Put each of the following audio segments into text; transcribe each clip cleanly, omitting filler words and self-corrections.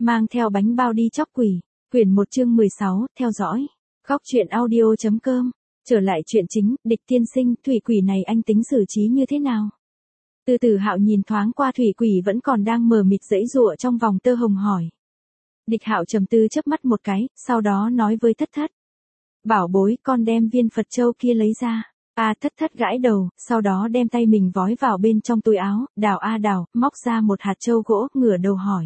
Mang theo bánh bao đi chóc quỷ. Quyển 1 chương 16, theo dõi. Góc truyện audio.com. Trở lại chuyện chính, Địch tiên sinh, thủy quỷ này anh tính xử trí như thế nào? Từ Tử Hạo nhìn thoáng qua thủy quỷ vẫn còn đang mờ mịt giãy giụa trong vòng tơ hồng hỏi. Địch Hạo trầm tư chớp mắt một cái, sau đó nói với Thất Thất. Bảo bối, con đem viên Phật châu kia lấy ra. Thất Thất gãi đầu, sau đó đem tay mình vói vào bên trong túi áo, đào, móc ra một hạt châu gỗ, ngửa đầu hỏi.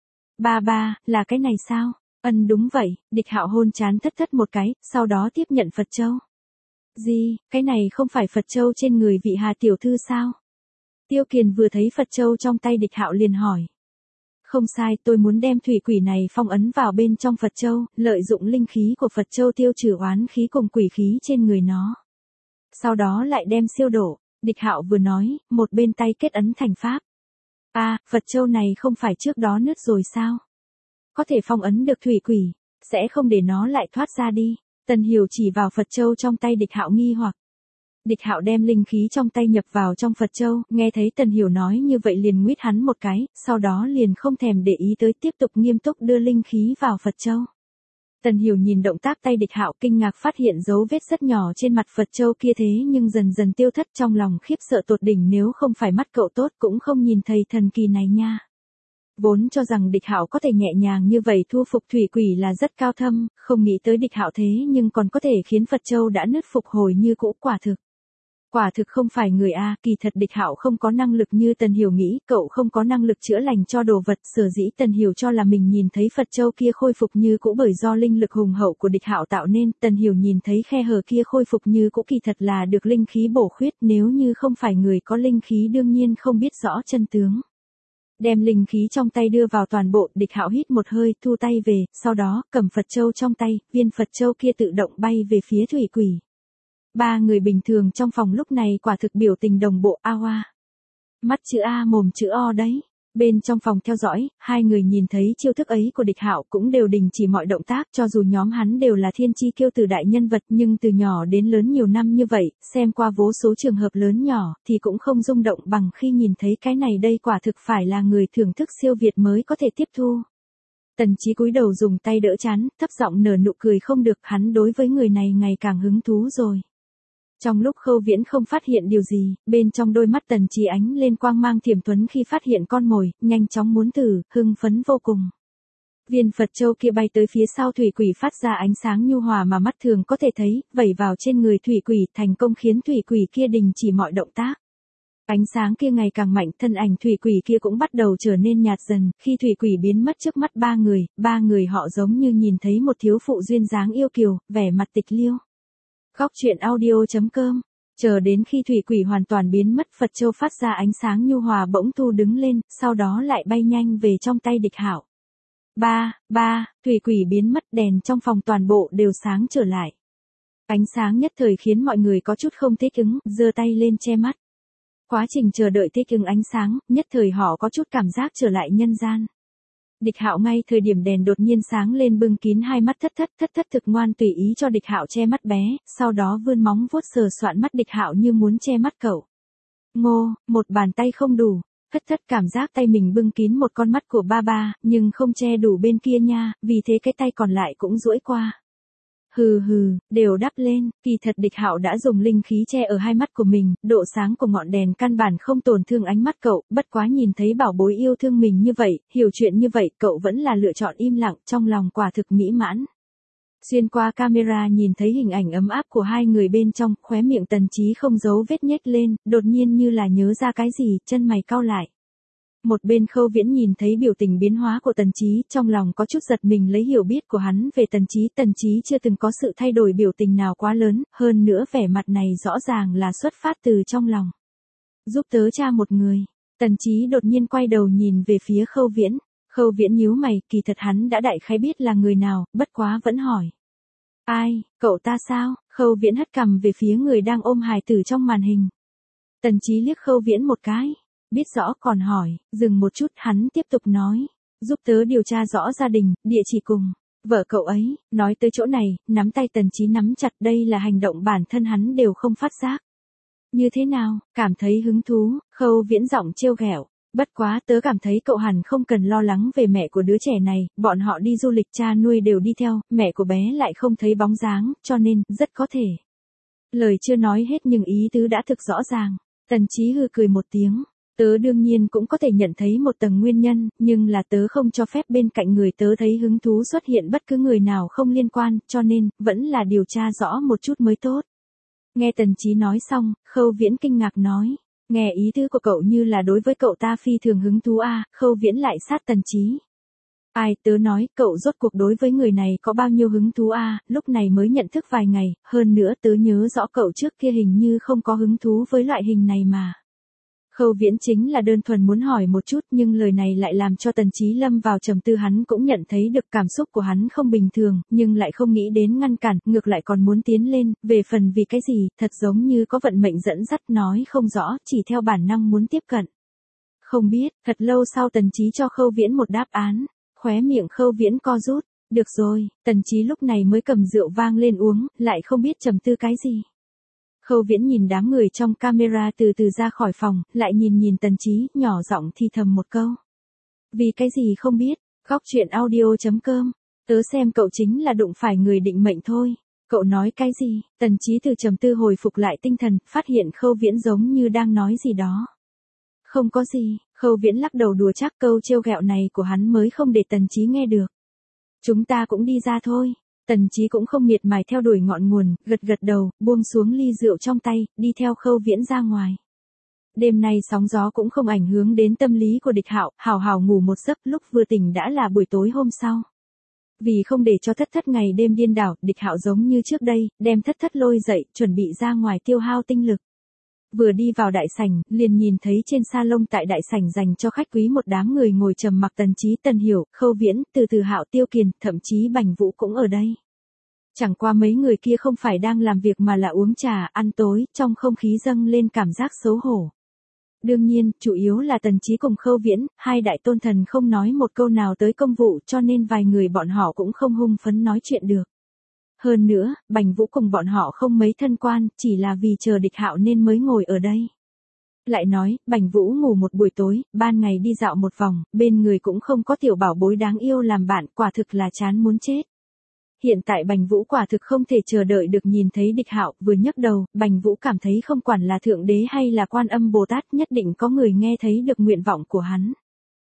Ba, là cái này sao? Đúng vậy, Địch Hạo hôn trán Thất Thất một cái, sau đó tiếp nhận Phật châu. Gì, cái này không phải Phật châu trên người vị Hà tiểu thư sao? Tiêu Kiền vừa thấy Phật châu trong tay Địch Hạo liền hỏi. Không sai, tôi muốn đem thủy quỷ này phong ấn vào bên trong Phật châu, lợi dụng linh khí của Phật châu tiêu trừ oán khí cùng quỷ khí trên người nó. Sau đó lại đem siêu độ, Địch Hạo vừa nói, một bên tay kết ấn thành pháp. Phật châu này không phải trước đó nứt rồi sao? Có thể phong ấn được thủy quỷ, sẽ không để nó lại thoát ra đi. Tần Hiểu chỉ vào Phật châu trong tay Địch Hạo nghi hoặc. Địch Hạo đem linh khí trong tay nhập vào trong Phật châu, nghe thấy Tần Hiểu nói như vậy liền nguyết hắn một cái, sau đó liền không thèm để ý tới tiếp tục nghiêm túc đưa linh khí vào Phật châu. Tần Hiểu nhìn động tác tay Địch Hạo kinh ngạc phát hiện dấu vết rất nhỏ trên mặt Phật châu kia thế nhưng dần dần tiêu thất trong lòng khiếp sợ tột đỉnh nếu không phải mắt cậu tốt cũng không nhìn thấy thần kỳ này nha. Vốn cho rằng Địch Hạo có thể nhẹ nhàng như vậy thu phục thủy quỷ là rất cao thâm, không nghĩ tới Địch Hạo thế nhưng còn có thể khiến Phật châu đã nứt phục hồi như cũ Quả thực không phải người kỳ thật Địch Hạo không có năng lực như Tần Hiểu nghĩ, cậu không có năng lực chữa lành cho đồ vật, sở dĩ Tần Hiểu cho là mình nhìn thấy Phật châu kia khôi phục như cũ bởi do linh lực hùng hậu của Địch Hạo tạo nên, Tần Hiểu nhìn thấy khe hở kia khôi phục như cũ kỳ thật là được linh khí bổ khuyết, nếu như không phải người có linh khí đương nhiên không biết rõ chân tướng. Đem linh khí trong tay đưa vào toàn bộ, Địch Hạo hít một hơi, thu tay về, sau đó, cầm Phật châu trong tay, viên Phật châu kia tự động bay về phía thủy quỷ. Ba người bình thường trong phòng lúc này quả thực biểu tình đồng bộ hoa. Mắt chữ A mồm chữ O đấy. Bên trong phòng theo dõi, hai người nhìn thấy chiêu thức ấy của Địch Hạo cũng đều đình chỉ mọi động tác cho dù nhóm hắn đều là thiên chi kiêu tử đại nhân vật nhưng từ nhỏ đến lớn nhiều năm như vậy, xem qua vô số trường hợp lớn nhỏ thì cũng không rung động bằng khi nhìn thấy cái này đây quả thực phải là người thưởng thức siêu việt mới có thể tiếp thu. Tần Chí cúi đầu dùng tay đỡ trán, thấp giọng nở nụ cười không được hắn đối với người này ngày càng hứng thú rồi. Trong lúc Khâu Viễn không phát hiện điều gì, bên trong đôi mắt Tần Chí ánh lên quang mang thiểm tuấn khi phát hiện con mồi, nhanh chóng muốn thử, hưng phấn vô cùng. Viên Phật châu kia bay tới phía sau thủy quỷ phát ra ánh sáng nhu hòa mà mắt thường có thể thấy, vẩy vào trên người thủy quỷ thành công khiến thủy quỷ kia đình chỉ mọi động tác. Ánh sáng kia ngày càng mạnh, thân ảnh thủy quỷ kia cũng bắt đầu trở nên nhạt dần, khi thủy quỷ biến mất trước mắt ba người họ giống như nhìn thấy một thiếu phụ duyên dáng yêu kiều, vẻ mặt tịch liêu. Góc truyện audio.com. Chờ đến khi thủy quỷ hoàn toàn biến mất Phật châu phát ra ánh sáng nhu hòa bỗng thu đứng lên, sau đó lại bay nhanh về trong tay Địch Hạo. Thủy quỷ biến mất đèn trong phòng toàn bộ đều sáng trở lại. Ánh sáng nhất thời khiến mọi người có chút không thích ứng, giơ tay lên che mắt. Quá trình chờ đợi thích ứng ánh sáng, nhất thời họ có chút cảm giác trở lại nhân gian. Địch Hạo ngay thời điểm đèn đột nhiên sáng lên bưng kín hai mắt Thất Thất thực ngoan tùy ý cho Địch Hạo che mắt bé, sau đó vươn móng vuốt sờ soạn mắt Địch Hạo như muốn che mắt cậu. Ngô, một bàn tay không đủ, Thất cảm giác tay mình bưng kín một con mắt của ba, nhưng không che đủ bên kia nha, vì thế cái tay còn lại cũng duỗi qua. Hừ, đều đắp lên, kỳ thật Địch Hạo đã dùng linh khí che ở hai mắt của mình, độ sáng của ngọn đèn căn bản không tổn thương ánh mắt cậu, bất quá nhìn thấy bảo bối yêu thương mình như vậy, hiểu chuyện như vậy, cậu vẫn là lựa chọn im lặng, trong lòng quả thực mỹ mãn. Xuyên qua camera nhìn thấy hình ảnh ấm áp của hai người bên trong, khóe miệng Tần Chí không giấu vết nhếch lên, đột nhiên như là nhớ ra cái gì, chân mày cau lại. Một bên Khâu Viễn nhìn thấy biểu tình biến hóa của Tần Chí, trong lòng có chút giật mình lấy hiểu biết của hắn về Tần Chí chưa từng có sự thay đổi biểu tình nào quá lớn, hơn nữa vẻ mặt này rõ ràng là xuất phát từ trong lòng. Giúp tớ tra một người, Tần Chí đột nhiên quay đầu nhìn về phía Khâu Viễn. Khâu Viễn nhíu mày, kỳ thật hắn đã đại khái biết là người nào, bất quá vẫn hỏi. Ai, cậu ta sao? Khâu Viễn hất cằm về phía người đang ôm hài tử trong màn hình. Tần Chí liếc Khâu Viễn một cái. Biết rõ còn hỏi, dừng một chút hắn tiếp tục nói. Giúp tớ điều tra rõ gia đình, địa chỉ cùng vợ cậu ấy, nói tới chỗ này, nắm tay Tần Chí nắm chặt đây là hành động bản thân hắn đều không phát giác. Như thế nào, cảm thấy hứng thú, Khâu Viễn giọng trêu ghẹo. Bất quá tớ cảm thấy cậu hẳn không cần lo lắng về mẹ của đứa trẻ này, bọn họ đi du lịch cha nuôi đều đi theo, mẹ của bé lại không thấy bóng dáng, cho nên, rất có thể. Lời chưa nói hết nhưng ý tứ đã thực rõ ràng. Tần Chí hừ cười một tiếng. Tớ đương nhiên cũng có thể nhận thấy một tầng nguyên nhân, nhưng là tớ không cho phép bên cạnh người tớ thấy hứng thú xuất hiện bất cứ người nào không liên quan, cho nên, vẫn là điều tra rõ một chút mới tốt. Nghe Tần Chí nói xong, Khâu Viễn kinh ngạc nói. Nghe ý tứ của cậu như là đối với cậu ta phi thường hứng thú à, Khâu Viễn lại sát Tần Chí. Ai, tớ nói, cậu rốt cuộc đối với người này có bao nhiêu hứng thú à, lúc này mới nhận thức vài ngày, hơn nữa tớ nhớ rõ cậu trước kia hình như không có hứng thú với loại hình này mà. Khâu Viễn chính là đơn thuần muốn hỏi một chút nhưng lời này lại làm cho Tần Chí lâm vào trầm tư, hắn cũng nhận thấy được cảm xúc của hắn không bình thường, nhưng lại không nghĩ đến ngăn cản, ngược lại còn muốn tiến lên, về phần vì cái gì, thật giống như có vận mệnh dẫn dắt nói không rõ, chỉ theo bản năng muốn tiếp cận. Không biết, thật lâu sau Tần Chí cho Khâu Viễn một đáp án, khóe miệng Khâu Viễn co rút, được rồi, Tần Chí lúc này mới cầm rượu vang lên uống, lại không biết trầm tư cái gì. Khâu Viễn nhìn đám người trong camera từ từ ra khỏi phòng, lại nhìn Tần Chí, nhỏ giọng thì thầm một câu. Vì cái gì không biết, góc chuyện audio.com, tớ xem cậu chính là đụng phải người định mệnh thôi. Cậu nói cái gì? Tần Chí từ trầm tư hồi phục lại tinh thần, phát hiện Khâu Viễn giống như đang nói gì đó. Không có gì, Khâu Viễn lắc đầu đùa chắc câu trêu ghẹo này của hắn mới không để Tần Chí nghe được. Chúng ta cũng đi ra thôi. Tần Chí cũng không miệt mài theo đuổi ngọn nguồn, gật đầu, buông xuống ly rượu trong tay, đi theo Khâu Viễn ra ngoài. Đêm nay sóng gió cũng không ảnh hưởng đến tâm lý của Địch Hạo, hào hào ngủ một giấc, lúc vừa tỉnh đã là buổi tối hôm sau. Vì không để cho Thất ngày đêm điên đảo, Địch Hạo giống như trước đây, đem Thất lôi dậy, chuẩn bị ra ngoài tiêu hao tinh lực. Vừa đi vào đại sảnh, liền nhìn thấy trên salon tại đại sảnh dành cho khách quý một đám người ngồi trầm mặc, Tần Chí, Tần Hiểu, Khâu Viễn, từ Hạo, Tiêu Kiền, thậm chí Bành Vũ cũng ở đây. Chẳng qua mấy người kia không phải đang làm việc mà là uống trà, ăn tối, trong không khí dâng lên cảm giác xấu hổ. Đương nhiên, chủ yếu là Tần Chí cùng Khâu Viễn, hai đại tôn thần không nói một câu nào tới công vụ, cho nên vài người bọn họ cũng không hung phấn nói chuyện được. Hơn nữa, Bành Vũ cùng bọn họ không mấy thân quan, chỉ là vì chờ Địch Hạo nên mới ngồi ở đây. Lại nói, Bành Vũ ngủ một buổi tối, ban ngày đi dạo một vòng, bên người cũng không có tiểu bảo bối đáng yêu làm bạn, quả thực là chán muốn chết. Hiện tại Bành Vũ quả thực không thể chờ đợi được nhìn thấy Địch Hạo, vừa nhấc đầu, Bành Vũ cảm thấy không quản là Thượng Đế hay là Quan Âm Bồ Tát, nhất định có người nghe thấy được nguyện vọng của hắn.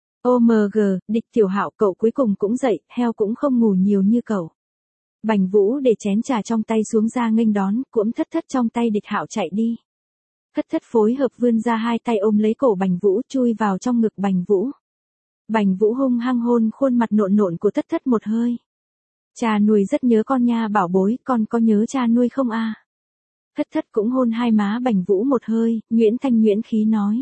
OMG, Địch Tiểu Hạo, cậu cuối cùng cũng dậy, heo cũng không ngủ nhiều như cậu. Bành Vũ để chén trà trong tay xuống ra nghênh đón, cuỗm Thất trong tay Địch Hạo chạy đi. Thất phối hợp vươn ra hai tay ôm lấy cổ Bành Vũ, chui vào trong ngực Bành Vũ. Bành Vũ hung hăng hôn khuôn mặt nộn của Thất một hơi. Cha nuôi rất nhớ con nha bảo bối, con có nhớ cha nuôi không a? Thất cũng hôn hai má Bành Vũ một hơi, nhuyễn thanh nhuyễn khí nói.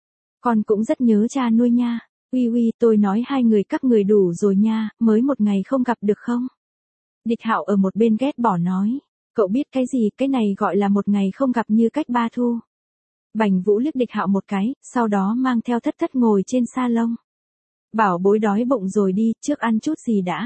Con cũng rất nhớ cha nuôi nha. Uy, tôi nói hai người các người đủ rồi nha, mới một ngày không gặp được không? Địch Hạo ở một bên ghét bỏ nói. Cậu biết cái gì, cái này gọi là một ngày không gặp như cách ba thu. Bành Vũ liếc Địch Hạo một cái, sau đó mang theo Thất ngồi trên salon. Bảo bối đói bụng rồi đi, trước ăn chút gì đã.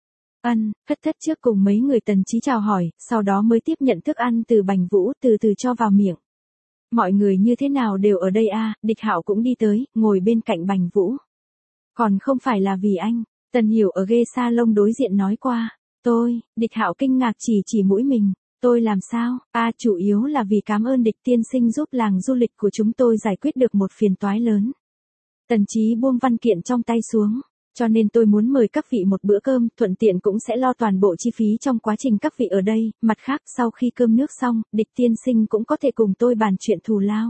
Thất trước cùng mấy người Tần Chí chào hỏi, sau đó mới tiếp nhận thức ăn từ Bành Vũ, từ từ cho vào miệng. Mọi người như thế nào đều ở đây a? Địch Hạo cũng đi tới, ngồi bên cạnh Bành Vũ. Còn không phải là vì anh, Tần Hiểu ở ghế salon đối diện nói qua. Địch Hạo kinh ngạc chỉ mũi mình. Tôi làm sao? Chủ yếu là vì cảm ơn Địch tiên sinh giúp làng du lịch của chúng tôi giải quyết được một phiền toái lớn. Tần Chí buông văn kiện trong tay xuống. Cho nên tôi muốn mời các vị một bữa cơm, thuận tiện cũng sẽ lo toàn bộ chi phí trong quá trình các vị ở đây, mặt khác sau khi cơm nước xong, Địch tiên sinh cũng có thể cùng tôi bàn chuyện thù lao.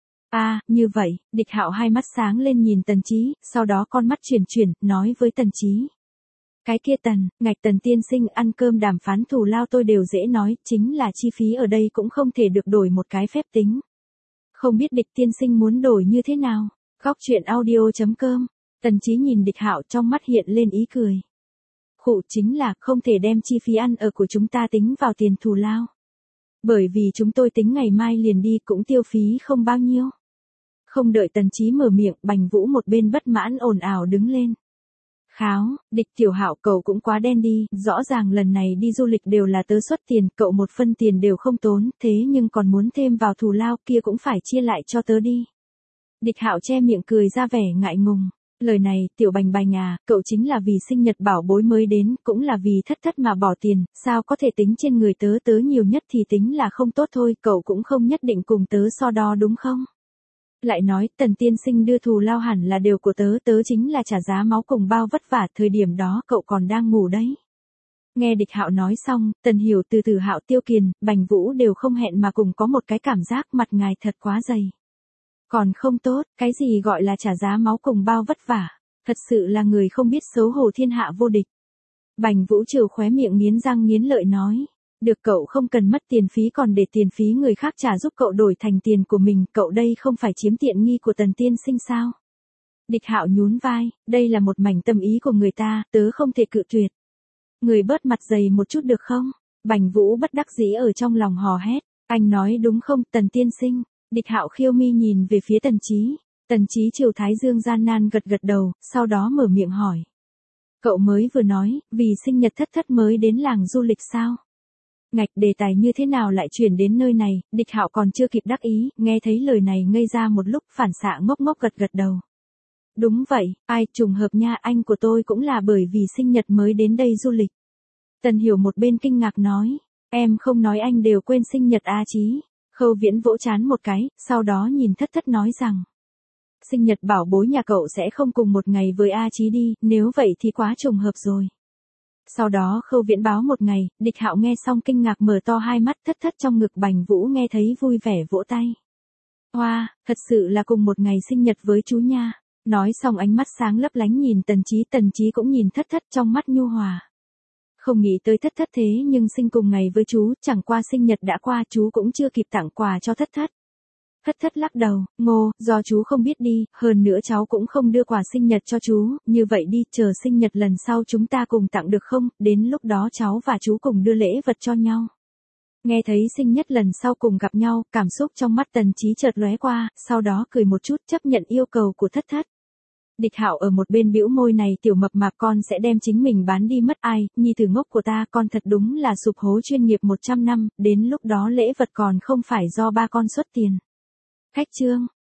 Như vậy, Địch Hạo hai mắt sáng lên nhìn Tần Chí, sau đó con mắt chuyển, nói với Tần Chí. Cái kia Tần tiên sinh ăn cơm đàm phán thù lao tôi đều dễ nói, chính là chi phí ở đây cũng không thể được đổi một cái phép tính. Không biết Địch tiên sinh muốn đổi như thế nào? Góc chuyện audio.com. Tần Chí nhìn Địch Hạo trong mắt hiện lên ý cười. Khụ chính là không thể đem chi phí ăn ở của chúng ta tính vào tiền thù lao. Bởi vì chúng tôi tính ngày mai liền đi cũng tiêu phí không bao nhiêu. Không đợi Tần Chí mở miệng, Bành Vũ một bên bất mãn ồn ào đứng lên. Kháo, Địch Tiểu Hạo cậu cũng quá đen đi, rõ ràng lần này đi du lịch đều là tớ xuất tiền, cậu một phân tiền đều không tốn, thế nhưng còn muốn thêm vào thù lao kia cũng phải chia lại cho tớ đi. Địch Hạo che miệng cười ra vẻ ngại ngùng. Lời này, Tiểu Bành Bành à, cậu chính là vì sinh nhật bảo bối mới đến, cũng là vì thất thất mà bỏ tiền, sao có thể tính trên người tớ tớ nhiều nhất thì tính là không tốt thôi, cậu cũng không nhất định cùng tớ so đo đúng không? Lại nói, Tần tiên sinh đưa thù lao hẳn là đều của tớ, tớ chính là trả giá máu cùng bao vất vả, thời điểm đó cậu còn đang ngủ đấy. Nghe Địch Hạo nói xong, Tần Hiểu từ Từ Hạo, Tiêu Kiền, Bành Vũ đều không hẹn mà cùng có một cái cảm giác mặt ngài thật quá dày. Còn không tốt, cái gì gọi là trả giá máu cùng bao vất vả, thật sự là người không biết xấu hổ thiên hạ vô địch. Bành Vũ trừ khóe miệng nghiến răng nghiến lợi nói, được cậu không cần mất tiền phí còn để tiền phí người khác trả giúp cậu đổi thành tiền của mình, cậu đây không phải chiếm tiện nghi của Tần tiên sinh sao? Địch Hạo nhún vai, đây là một mảnh tâm ý của người ta, tớ không thể cự tuyệt. Người bớt mặt dày một chút được không? Bành Vũ bất đắc dĩ ở trong lòng hò hét, anh nói đúng không Tần tiên sinh? Địch Hạo khiêu mi nhìn về phía Tần Chí. Tần Chí chiều thái dương gian nan gật gật đầu, sau đó mở miệng hỏi. Cậu mới vừa nói, vì sinh nhật thất thất mới đến làng du lịch sao? Ngạch, đề tài như thế nào lại chuyển đến nơi này? Địch Hạo còn chưa kịp đắc ý, nghe thấy lời này ngây ra một lúc, phản xạ ngốc ngốc gật gật đầu. Đúng vậy, ai, trùng hợp nha, anh của tôi cũng là bởi vì sinh nhật mới đến đây du lịch. Tần Hiểu một bên kinh ngạc nói, em không nói anh đều quên sinh nhật A Chí. Khâu Viễn vỗ trán một cái, sau đó nhìn thất thất nói rằng, sinh nhật bảo bối nhà cậu sẽ không cùng một ngày với A Chí đi, nếu vậy thì quá trùng hợp rồi. Sau đó Khâu Viễn báo một ngày, Địch Hạo nghe xong kinh ngạc mở to hai mắt, thất thất trong ngực Bành Vũ nghe thấy vui vẻ vỗ tay. Hoa, thật sự là cùng một ngày sinh nhật với chú nha. Nói xong ánh mắt sáng lấp lánh nhìn Tần Chí cũng nhìn thất thất trong mắt nhu hòa. Không nghĩ tới thất thất thế nhưng sinh cùng ngày với chú, chẳng qua sinh nhật đã qua chú cũng chưa kịp tặng quà cho thất thất. Thất thất lắc đầu, ngô, do chú không biết đi, hơn nữa cháu cũng không đưa quà sinh nhật cho chú, như vậy đi, chờ sinh nhật lần sau chúng ta cùng tặng được không, đến lúc đó cháu và chú cùng đưa lễ vật cho nhau. Nghe thấy sinh nhật lần sau cùng gặp nhau, cảm xúc trong mắt Tần Chí chợt lóe qua, sau đó cười một chút chấp nhận yêu cầu của thất thất. Địch Hạo ở một bên bĩu môi này, tiểu mập mạp con sẽ đem chính mình bán đi mất ai, nhi tử ngốc của ta, con thật đúng là sụp hố chuyên nghiệp 100 năm, đến lúc đó lễ vật còn không phải do ba con xuất tiền. Khách trương,